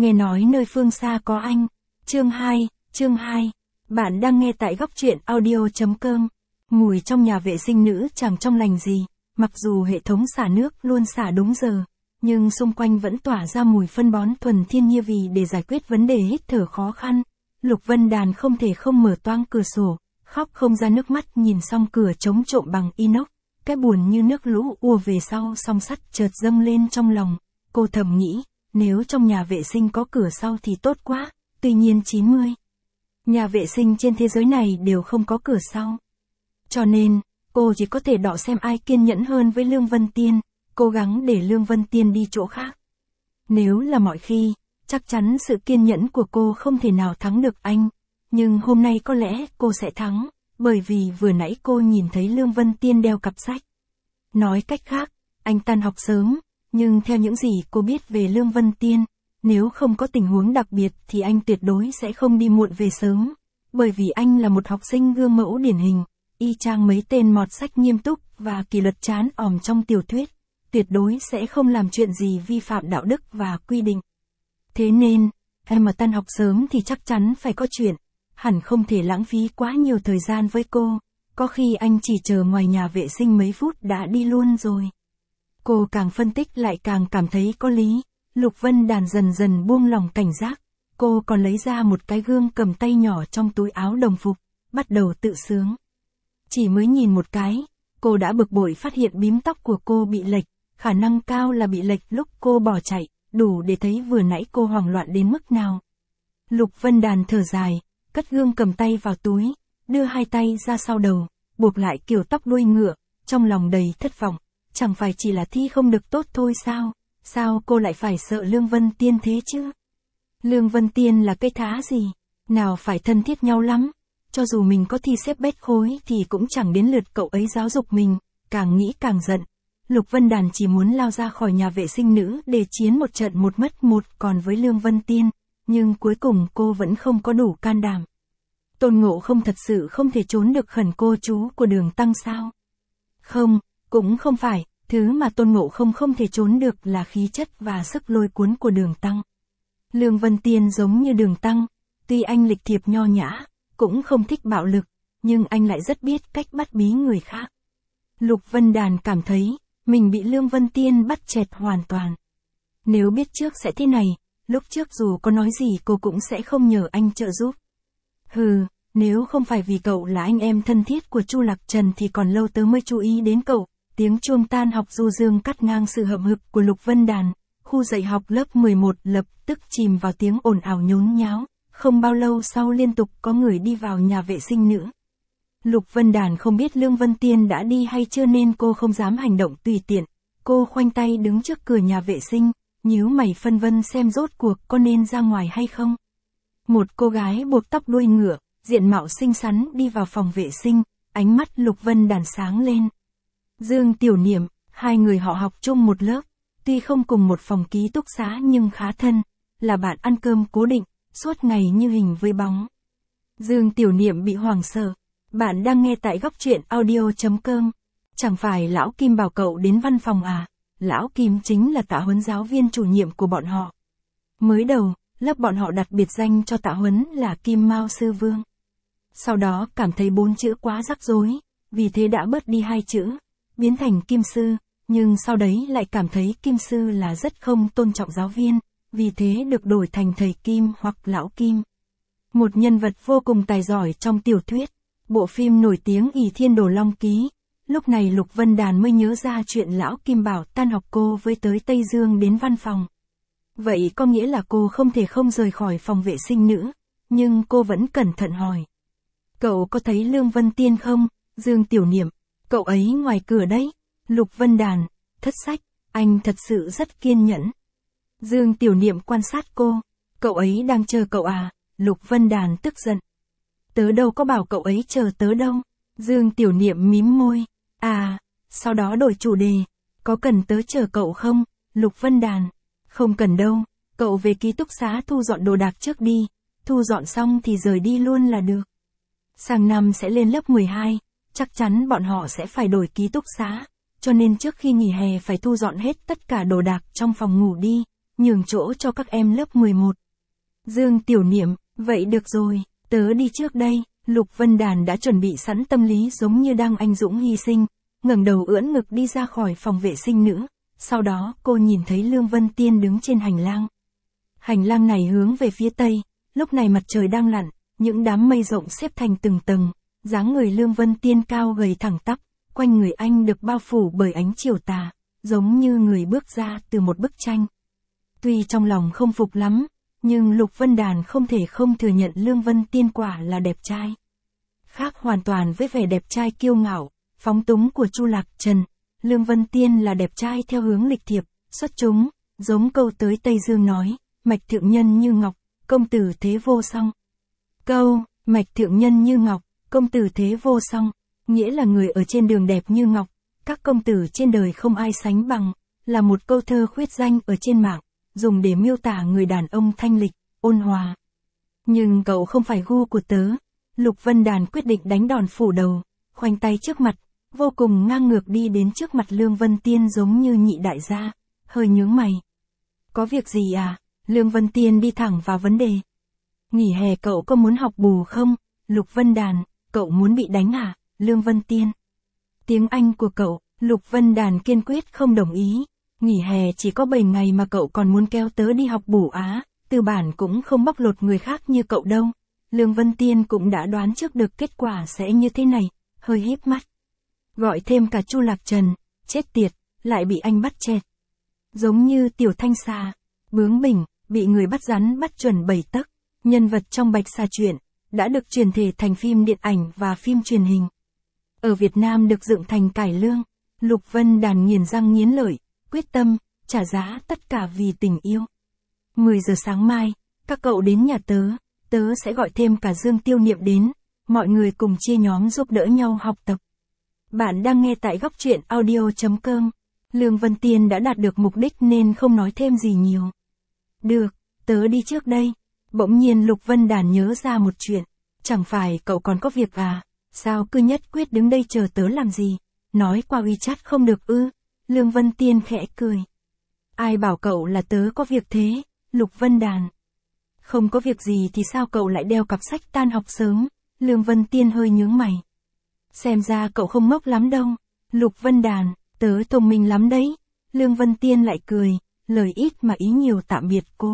Nghe nói nơi phương xa có anh. Chương 2. Bạn đang nghe tại góc truyện audio.com. Mùi trong nhà vệ sinh nữ chẳng trong lành gì, mặc dù hệ thống xả nước luôn xả đúng giờ, nhưng xung quanh vẫn tỏa ra mùi phân bón thuần thiên nhiên. Vì để giải quyết vấn đề hít thở khó khăn, Lục Vân Đàn không thể không mở toang cửa sổ, khóc không ra nước mắt nhìn xong cửa chống trộm bằng inox, cái buồn như nước lũ ùa về sau song sắt chợt dâng lên trong lòng. Cô thầm nghĩ, nếu trong nhà vệ sinh có cửa sau thì tốt quá, tuy nhiên 90 nhà vệ sinh trên thế giới này đều không có cửa sau. Cho nên, cô chỉ có thể đọ xem ai kiên nhẫn hơn với Lương Vân Tiên, cố gắng để Lương Vân Tiên đi chỗ khác. Nếu là mọi khi, chắc chắn sự kiên nhẫn của cô không thể nào thắng được anh, nhưng hôm nay có lẽ cô sẽ thắng, bởi vì vừa nãy cô nhìn thấy Lương Vân Tiên đeo cặp sách. Nói cách khác, anh tan học sớm, nhưng theo những gì cô biết về Lương Vân Tiên, nếu không có tình huống đặc biệt thì anh tuyệt đối sẽ không đi muộn về sớm, bởi vì anh là một học sinh gương mẫu điển hình, y chang mấy tên mọt sách nghiêm túc và kỷ luật chán òm trong tiểu thuyết, tuyệt đối sẽ không làm chuyện gì vi phạm đạo đức và quy định. Thế nên, em mà tan học sớm thì chắc chắn phải có chuyện, hẳn không thể lãng phí quá nhiều thời gian với cô, có khi anh chỉ chờ ngoài nhà vệ sinh mấy phút đã đi luôn rồi. Cô càng phân tích lại càng cảm thấy có lý. Lục Vân Đàn dần dần buông lòng cảnh giác, cô còn lấy ra một cái gương cầm tay nhỏ trong túi áo đồng phục, bắt đầu tự sướng. Chỉ mới nhìn một cái, cô đã bực bội phát hiện bím tóc của cô bị lệch, khả năng cao là bị lệch lúc cô bỏ chạy, đủ để thấy vừa nãy cô hoảng loạn đến mức nào. Lục Vân Đàn thở dài, cất gương cầm tay vào túi, đưa hai tay ra sau đầu, buộc lại kiểu tóc đuôi ngựa, trong lòng đầy thất vọng, chẳng phải chỉ là thi không được tốt thôi sao? Sao cô lại phải sợ Lương Vân Tiên thế chứ? Lương Vân Tiên là cái thá gì? Nào phải thân thiết nhau lắm. Cho dù mình có thi xếp bét khối thì cũng chẳng đến lượt cậu ấy giáo dục mình. Càng nghĩ càng giận. Lục Vân Đàn chỉ muốn lao ra khỏi nhà vệ sinh nữ để chiến một trận một mất một còn với Lương Vân Tiên. Nhưng cuối cùng cô vẫn không có đủ can đảm. Tôn Ngộ Không thật sự không thể trốn được khẩn cô chú của Đường Tăng sao? Không, cũng không phải. Thứ mà Tôn Ngộ Không không thể trốn được là khí chất và sức lôi cuốn của Đường Tăng. Lương Vân Tiên giống như Đường Tăng, tuy anh lịch thiệp nho nhã, cũng không thích bạo lực, nhưng anh lại rất biết cách bắt bí người khác. Lục Vân Đàn cảm thấy, mình bị Lương Vân Tiên bắt chẹt hoàn toàn. Nếu biết trước sẽ thế này, lúc trước dù có nói gì cô cũng sẽ không nhờ anh trợ giúp. Hừ, nếu không phải vì cậu là anh em thân thiết của Chu Lạc Trần thì còn lâu tớ mới chú ý đến cậu. Tiếng chuông tan học du dương cắt ngang sự hậm hực của Lục Vân Đàn, khu dạy học lớp 11 lập tức chìm vào tiếng ồn ào nhốn nháo, không bao lâu sau liên tục có người đi vào nhà vệ sinh nữ. Lục Vân Đàn không biết Lương Vân Tiên đã đi hay chưa nên cô không dám hành động tùy tiện, cô khoanh tay đứng trước cửa nhà vệ sinh, nhíu mày phân vân xem rốt cuộc có nên ra ngoài hay không. Một cô gái buộc tóc đuôi ngựa, diện mạo xinh xắn đi vào phòng vệ sinh, ánh mắt Lục Vân Đàn sáng lên. Dương Tiểu Niệm, hai người họ học chung một lớp, tuy không cùng một phòng ký túc xá nhưng khá thân, là bạn ăn cơm cố định, suốt ngày như hình với bóng. Dương Tiểu Niệm bị hoảng sợ. Bạn đang nghe tại góc truyện audio.com. Chẳng phải Lão Kim bảo cậu đến văn phòng à? Lão Kim chính là Tạ Huấn giáo viên chủ nhiệm của bọn họ. Mới đầu, lớp bọn họ đặt biệt danh cho Tạ Huấn là Kim Mao Sư Vương. Sau đó cảm thấy 4 chữ quá rắc rối, vì thế đã bớt đi 2 chữ. Biến thành Kim Sư, nhưng sau đấy lại cảm thấy Kim Sư là rất không tôn trọng giáo viên, vì thế được đổi thành Thầy Kim hoặc Lão Kim. Một nhân vật vô cùng tài giỏi trong tiểu thuyết, bộ phim nổi tiếng Ỷ Thiên Đồ Long Ký. Lúc này Lục Vân Đàn mới nhớ ra chuyện Lão Kim bảo tan học cô với tới Tây Dương đến văn phòng. Vậy có nghĩa là cô không thể không rời khỏi phòng vệ sinh nữ, nhưng cô vẫn cẩn thận hỏi. Cậu có thấy Lương Vân Tiên không, Dương Tiểu Niệm? Cậu ấy ngoài cửa đấy. Lục Vân Đàn, thất sách, anh thật sự rất kiên nhẫn. Dương Tiểu Niệm quan sát cô. Cậu ấy đang chờ cậu à? Lục Vân Đàn tức giận. Tớ đâu có bảo cậu ấy chờ tớ đâu. Dương Tiểu Niệm mím môi. À, sau đó đổi chủ đề. Có cần tớ chờ cậu không? Lục Vân Đàn. Không cần đâu, cậu về ký túc xá thu dọn đồ đạc trước đi. Thu dọn xong thì rời đi luôn là được. Sang năm sẽ lên lớp 12. Chắc chắn bọn họ sẽ phải đổi ký túc xá, cho nên trước khi nghỉ hè phải thu dọn hết tất cả đồ đạc trong phòng ngủ đi, nhường chỗ cho các em lớp 11. Dương Tiểu Niệm, vậy được rồi, tớ đi trước đây. Lục Vân Đàn đã chuẩn bị sẵn tâm lý giống như đang anh dũng hy sinh, ngẩng đầu ưỡn ngực đi ra khỏi phòng vệ sinh nữ. Sau đó cô nhìn thấy Lương Vân Tiên đứng trên hành lang. Hành lang này hướng về phía tây, lúc này mặt trời đang lặn, những đám mây rộng xếp thành từng tầng, dáng người Lương Vân Tiên cao gầy thẳng tắp, quanh người anh được bao phủ bởi ánh chiều tà, giống như người bước ra từ một bức tranh. Tuy trong lòng không phục lắm, nhưng Lục Vân Đàn không thể không thừa nhận Lương Vân Tiên quả là đẹp trai. Khác hoàn toàn với vẻ đẹp trai kiêu ngạo, phóng túng của Chu Lạc Trần, Lương Vân Tiên là đẹp trai theo hướng lịch thiệp, xuất chúng, giống câu tới Tây Dương nói, mạch thượng nhân như ngọc, công tử thế vô song. Câu, mạch thượng nhân như ngọc, công tử thế vô song, nghĩa là người ở trên đường đẹp như ngọc, các công tử trên đời không ai sánh bằng, là một câu thơ khuyết danh ở trên mạng, dùng để miêu tả người đàn ông thanh lịch, ôn hòa. Nhưng cậu không phải gu của tớ. Lục Vân Đàn quyết định đánh đòn phủ đầu, khoanh tay trước mặt, vô cùng ngang ngược đi đến trước mặt Lương Vân Tiên giống như nhị đại gia, hơi nhướng mày. Có việc gì à? Lương Vân Tiên đi thẳng vào vấn đề. Nghỉ hè cậu có muốn học bù không? Lục Vân Đàn, cậu muốn bị đánh à? Lương Vân Tiên. Tiếng Anh của cậu, Lục Vân Đàn kiên quyết không đồng ý. Nghỉ hè chỉ có 7 ngày mà cậu còn muốn kéo tớ đi học bù á, tư bản cũng không bóc lột người khác như cậu đâu. Lương Vân Tiên cũng đã đoán trước được kết quả sẽ như thế này, hơi híp mắt. Gọi thêm cả Chu Lạc Trần, chết tiệt, lại bị anh bắt chẹt. Giống như Tiểu Thanh Xà, bướng bỉnh, bị người bắt rắn bắt chuẩn 7 tấc. Nhân vật trong Bạch Xà truyện đã được chuyển thể thành phim điện ảnh và phim truyền hình. Ở Việt Nam được dựng thành cải lương. Lục Vân Đàn nghiến răng nghiến lợi, quyết tâm trả giá tất cả vì tình yêu. 10 giờ sáng mai, các cậu đến nhà tớ sẽ gọi thêm cả Dương Tiêu Niệm đến, mọi người cùng chia nhóm giúp đỡ nhau học tập. Bạn đang nghe tại góc truyện audio.com. Lương Vân Tiên đã đạt được mục đích nên không nói thêm gì nhiều. Được, tớ đi trước đây. Bỗng nhiên Lục Vân Đàn nhớ ra một chuyện. Chẳng phải cậu còn có việc à? Sao cứ nhất quyết đứng đây chờ tớ làm gì? Nói qua WeChat không được ư? Lương Vân Tiên khẽ cười. Ai bảo cậu là tớ có việc thế? Lục Vân Đàn. Không có việc gì thì sao cậu lại đeo cặp sách tan học sớm? Lương Vân Tiên hơi nhướng mày. Xem ra cậu không ngốc lắm đâu. Lục Vân Đàn, tớ thông minh lắm đấy. Lương Vân Tiên lại cười, lời ít mà ý nhiều tạm biệt cô.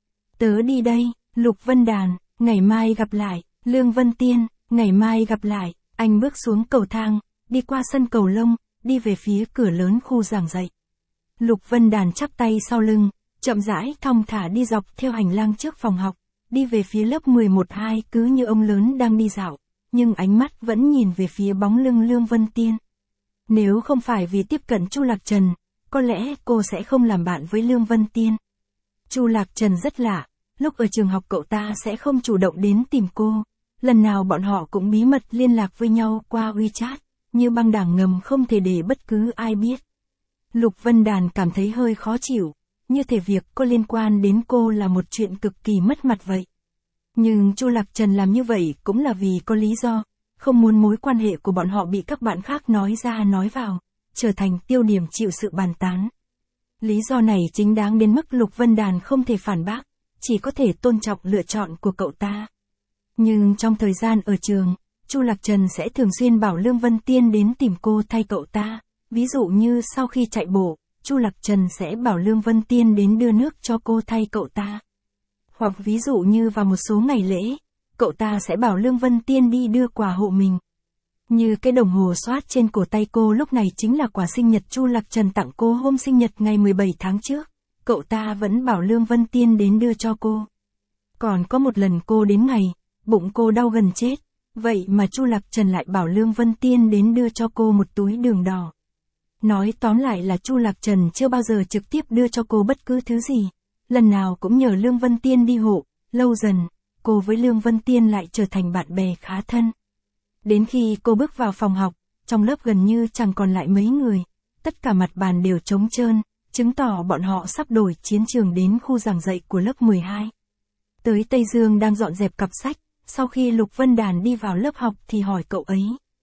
Tớ đi đây. Lục Vân Đàn, ngày mai gặp lại. Lương Vân Tiên, ngày mai gặp lại. Anh bước xuống cầu thang, đi qua sân cầu lông, đi về phía cửa lớn khu giảng dạy. Lục Vân Đàn chắp tay sau lưng, chậm rãi thong thả đi dọc theo hành lang trước phòng học, đi về phía lớp 11-2 cứ như ông lớn đang đi dạo, nhưng ánh mắt vẫn nhìn về phía bóng lưng Lương Vân Tiên. Nếu không phải vì tiếp cận Chu Lạc Trần, có lẽ cô sẽ không làm bạn với Lương Vân Tiên. Chu Lạc Trần rất lạ, lúc ở trường học cậu ta sẽ không chủ động đến tìm cô, lần nào bọn họ cũng bí mật liên lạc với nhau qua WeChat, như băng đảng ngầm không thể để bất cứ ai biết. Lục Vân Đàn cảm thấy hơi khó chịu, như thể việc có liên quan đến cô là một chuyện cực kỳ mất mặt vậy. Nhưng Chu Lạc Trần làm như vậy cũng là vì có lý do, không muốn mối quan hệ của bọn họ bị các bạn khác nói ra nói vào, trở thành tiêu điểm chịu sự bàn tán. Lý do này chính đáng đến mức Lục Vân Đàn không thể phản bác, chỉ có thể tôn trọng lựa chọn của cậu ta. Nhưng trong thời gian ở trường, Chu Lạc Trần sẽ thường xuyên bảo Lương Vân Tiên đến tìm cô thay cậu ta, ví dụ như sau khi chạy bộ, Chu Lạc Trần sẽ bảo Lương Vân Tiên đến đưa nước cho cô thay cậu ta. Hoặc ví dụ như vào một số ngày lễ, cậu ta sẽ bảo Lương Vân Tiên đi đưa quà hộ mình. Như cái đồng hồ xoát trên cổ tay cô lúc này chính là quà sinh nhật Chu Lạc Trần tặng cô hôm sinh nhật ngày 17 tháng trước, cậu ta vẫn bảo Lương Vân Tiên đến đưa cho cô. Còn có một lần cô đến ngày, bụng cô đau gần chết, vậy mà Chu Lạc Trần lại bảo Lương Vân Tiên đến đưa cho cô một túi đường đỏ. Nói tóm lại là Chu Lạc Trần chưa bao giờ trực tiếp đưa cho cô bất cứ thứ gì, lần nào cũng nhờ Lương Vân Tiên đi hộ, lâu dần, cô với Lương Vân Tiên lại trở thành bạn bè khá thân. Đến khi cô bước vào phòng học, trong lớp gần như chẳng còn lại mấy người, tất cả mặt bàn đều trống trơn, chứng tỏ bọn họ sắp đổi chiến trường đến khu giảng dạy của lớp 12. Tới Tây Dương đang dọn dẹp cặp sách, sau khi Lục Vân Đàn đi vào lớp học thì hỏi cậu ấy.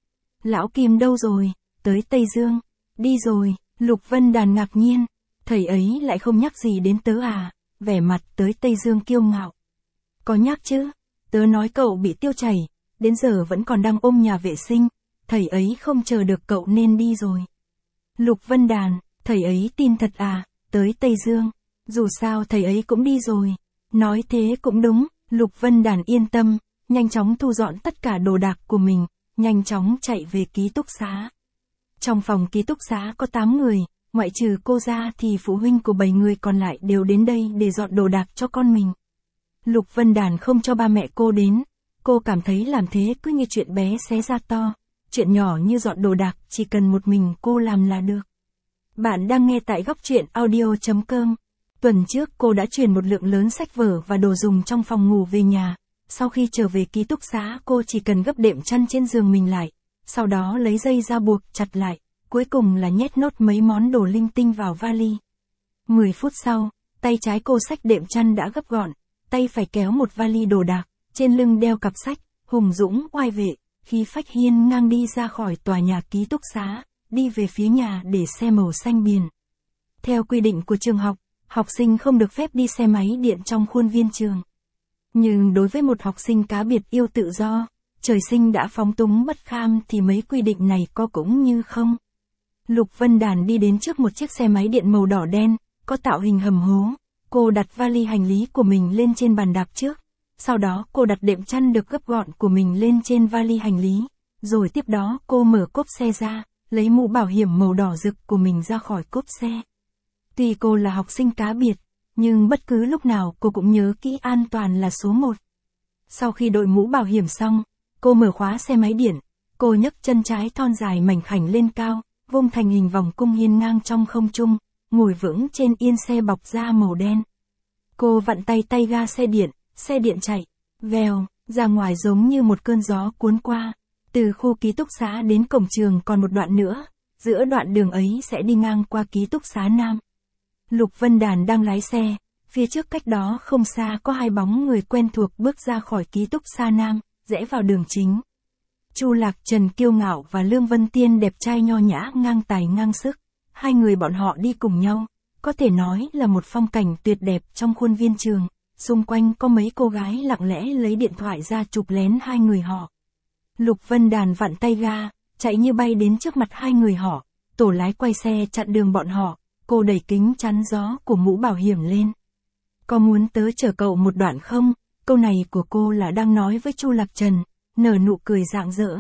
Lão Kim đâu rồi? Tới Tây Dương. Đi rồi. Lục Vân Đàn ngạc nhiên. Thầy ấy lại không nhắc gì đến tớ à? vẻ mặt tới Tây Dương kiêu ngạo. Có nhắc chứ, tớ nói cậu bị tiêu chảy, đến giờ vẫn còn đang ôm nhà vệ sinh, thầy ấy không chờ được cậu nên đi rồi. Lục Vân Đàn, thầy ấy tin thật à, tới Tây Dương, dù sao thầy ấy cũng đi rồi. Nói thế cũng đúng, Lục Vân Đàn yên tâm, nhanh chóng thu dọn tất cả đồ đạc của mình, nhanh chóng chạy về ký túc xá. Trong phòng ký túc xá có 8 người, ngoại trừ cô ra thì phụ huynh của 7 người còn lại đều đến đây để dọn đồ đạc cho con mình. Lục Vân Đàn không cho ba mẹ cô đến, cô cảm thấy làm thế cứ như chuyện bé xé ra to, chuyện nhỏ như dọn đồ đạc chỉ cần một mình cô làm là được. Bạn đang nghe tại góc truyện audio.com. Tuần trước cô đã chuyển một lượng lớn sách vở và đồ dùng trong phòng ngủ về nhà. Sau khi trở về ký túc xá cô chỉ cần gấp đệm chăn trên giường mình lại, sau đó lấy dây ra buộc chặt lại, cuối cùng là nhét nốt mấy món đồ linh tinh vào vali. 10 phút sau, tay trái cô xách đệm chăn đã gấp gọn, tay phải kéo một vali đồ đạc, trên lưng đeo cặp sách, hùng dũng oai vệ, khí phách hiên ngang đi ra khỏi tòa nhà ký túc xá, đi về phía nhà để xe màu xanh biển. Theo quy định của trường học, học sinh không được phép đi xe máy điện trong khuôn viên trường. Nhưng đối với một học sinh cá biệt yêu tự do, trời sinh đã phóng túng bất kham thì mấy quy định này có cũng như không. Lục Vân Đàn đi đến trước một chiếc xe máy điện màu đỏ đen, có tạo hình hầm hố. Cô đặt vali hành lý của mình lên trên bàn đạp trước. Sau đó cô đặt đệm chăn được gấp gọn của mình lên trên vali hành lý. Rồi tiếp đó cô mở cốp xe ra, lấy mũ bảo hiểm màu đỏ rực của mình ra khỏi cốp xe. Tuy cô là học sinh cá biệt, nhưng bất cứ lúc nào cô cũng nhớ kỹ an toàn là số 1. Sau khi đội mũ bảo hiểm xong, cô mở khóa xe máy điện, cô nhấc chân trái thon dài mảnh khảnh lên cao, vung thành hình vòng cung hiên ngang trong không trung, ngồi vững trên yên xe bọc da màu đen. Cô vặn tay ga xe điện chạy, vèo, ra ngoài giống như một cơn gió cuốn qua. Từ khu ký túc xá đến cổng trường còn một đoạn nữa, giữa đoạn đường ấy sẽ đi ngang qua ký túc xá Nam. Lục Vân Đàn đang lái xe, phía trước cách đó không xa có hai bóng người quen thuộc bước ra khỏi ký túc xá Nam, rẽ vào đường chính. Chu Lạc Trần kiêu ngạo và Lương Vân Tiên đẹp trai nho nhã ngang tài ngang sức, hai người bọn họ đi cùng nhau, có thể nói là một phong cảnh tuyệt đẹp trong khuôn viên trường, xung quanh có mấy cô gái lặng lẽ lấy điện thoại ra chụp lén hai người họ. Lục Vân Đàn vặn tay ga, chạy như bay đến trước mặt hai người họ, tổ lái quay xe chặn đường bọn họ, cô đẩy kính chắn gió của mũ bảo hiểm lên. Có muốn tớ chở cậu một đoạn không? Câu này của cô là đang nói với Chu Lạc Trần, nở nụ cười rạng rỡ.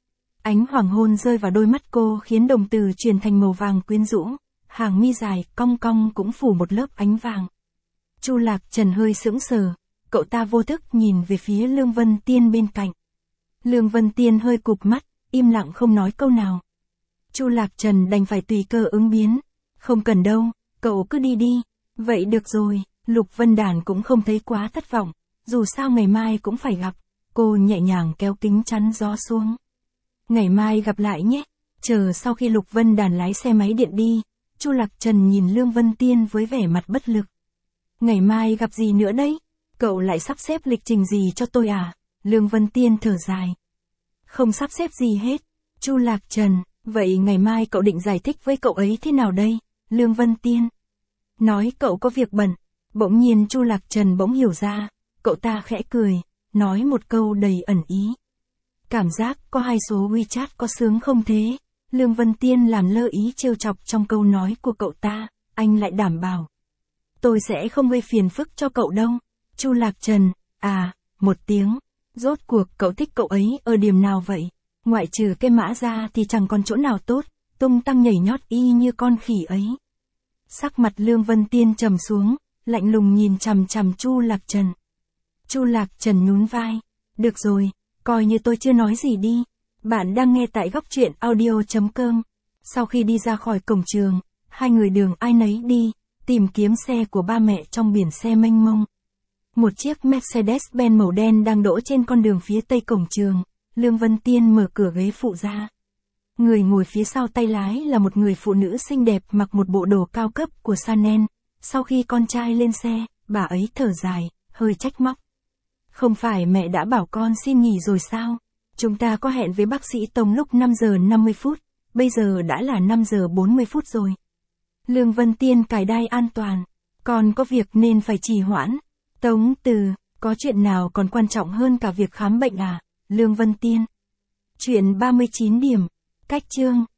Ánh hoàng hôn rơi vào đôi mắt cô khiến đồng tử chuyển thành màu vàng quyến rũ, hàng mi dài cong cong cũng phủ một lớp ánh vàng. Chu Lạc Trần hơi sững sờ, cậu ta vô thức nhìn về phía Lương Vân Tiên bên cạnh. Lương Vân Tiên hơi cụp mắt, im lặng không nói câu nào. Chu Lạc Trần đành phải tùy cơ ứng biến. Không cần đâu, cậu cứ đi đi. Vậy được rồi, Lục Vân Đàn cũng không thấy quá thất vọng, dù sao ngày mai cũng phải gặp. Cô nhẹ nhàng kéo kính chắn gió xuống. Ngày mai gặp lại nhé. Chờ sau khi Lục Vân Đàn lái xe máy điện đi, Chu Lạc Trần nhìn Lương Vân Tiên với vẻ mặt bất lực. Ngày mai gặp gì nữa đấy? Cậu lại sắp xếp lịch trình gì cho tôi à? Lương Vân Tiên thở dài. Không sắp xếp gì hết. Chu Lạc Trần, vậy ngày mai cậu định giải thích với cậu ấy thế nào đây? Lương Vân Tiên. Nói cậu có việc bận. Bỗng nhiên Chu Lạc Trần bỗng hiểu ra, cậu ta khẽ cười, nói một câu đầy ẩn ý. Cảm giác có hai số WeChat có sướng không thế? Lương Vân Tiên làm lơ ý trêu chọc trong câu nói của cậu ta, anh lại đảm bảo. Tôi sẽ không gây phiền phức cho cậu đâu. Chu Lạc Trần, một tiếng. Rốt cuộc cậu thích cậu ấy ở điểm nào vậy? Ngoại trừ cái mã ra thì chẳng còn chỗ nào tốt, tung tăng nhảy nhót y như con khỉ ấy. Sắc mặt Lương Vân Tiên trầm xuống, lạnh lùng nhìn chằm chằm Chu Lạc Trần. Chu Lạc Trần nhún vai. Được rồi, coi như tôi chưa nói gì đi. Bạn đang nghe tại góc truyện audio.com. Sau khi đi ra khỏi cổng trường, hai người đường ai nấy đi, tìm kiếm xe của ba mẹ trong biển xe mênh mông. Một chiếc Mercedes-Benz màu đen đang đỗ trên con đường phía tây cổng trường, Lương Vân Tiên mở cửa ghế phụ ra. Người ngồi phía sau tay lái là một người phụ nữ xinh đẹp mặc một bộ đồ cao cấp của Chanel. Sau khi con trai lên xe, bà ấy thở dài, hơi trách móc. Không phải mẹ đã bảo con xin nghỉ rồi sao? Chúng ta có hẹn với bác sĩ Tông lúc 5 giờ 50 phút, bây giờ đã là 5 giờ 40 phút rồi. Lương Vân Tiên cài đai an toàn. Còn có việc nên phải trì hoãn. Tống Từ, có chuyện nào còn quan trọng hơn cả việc khám bệnh à? Lương Vân Tiên. Chuyện 39 điểm. Cách chương.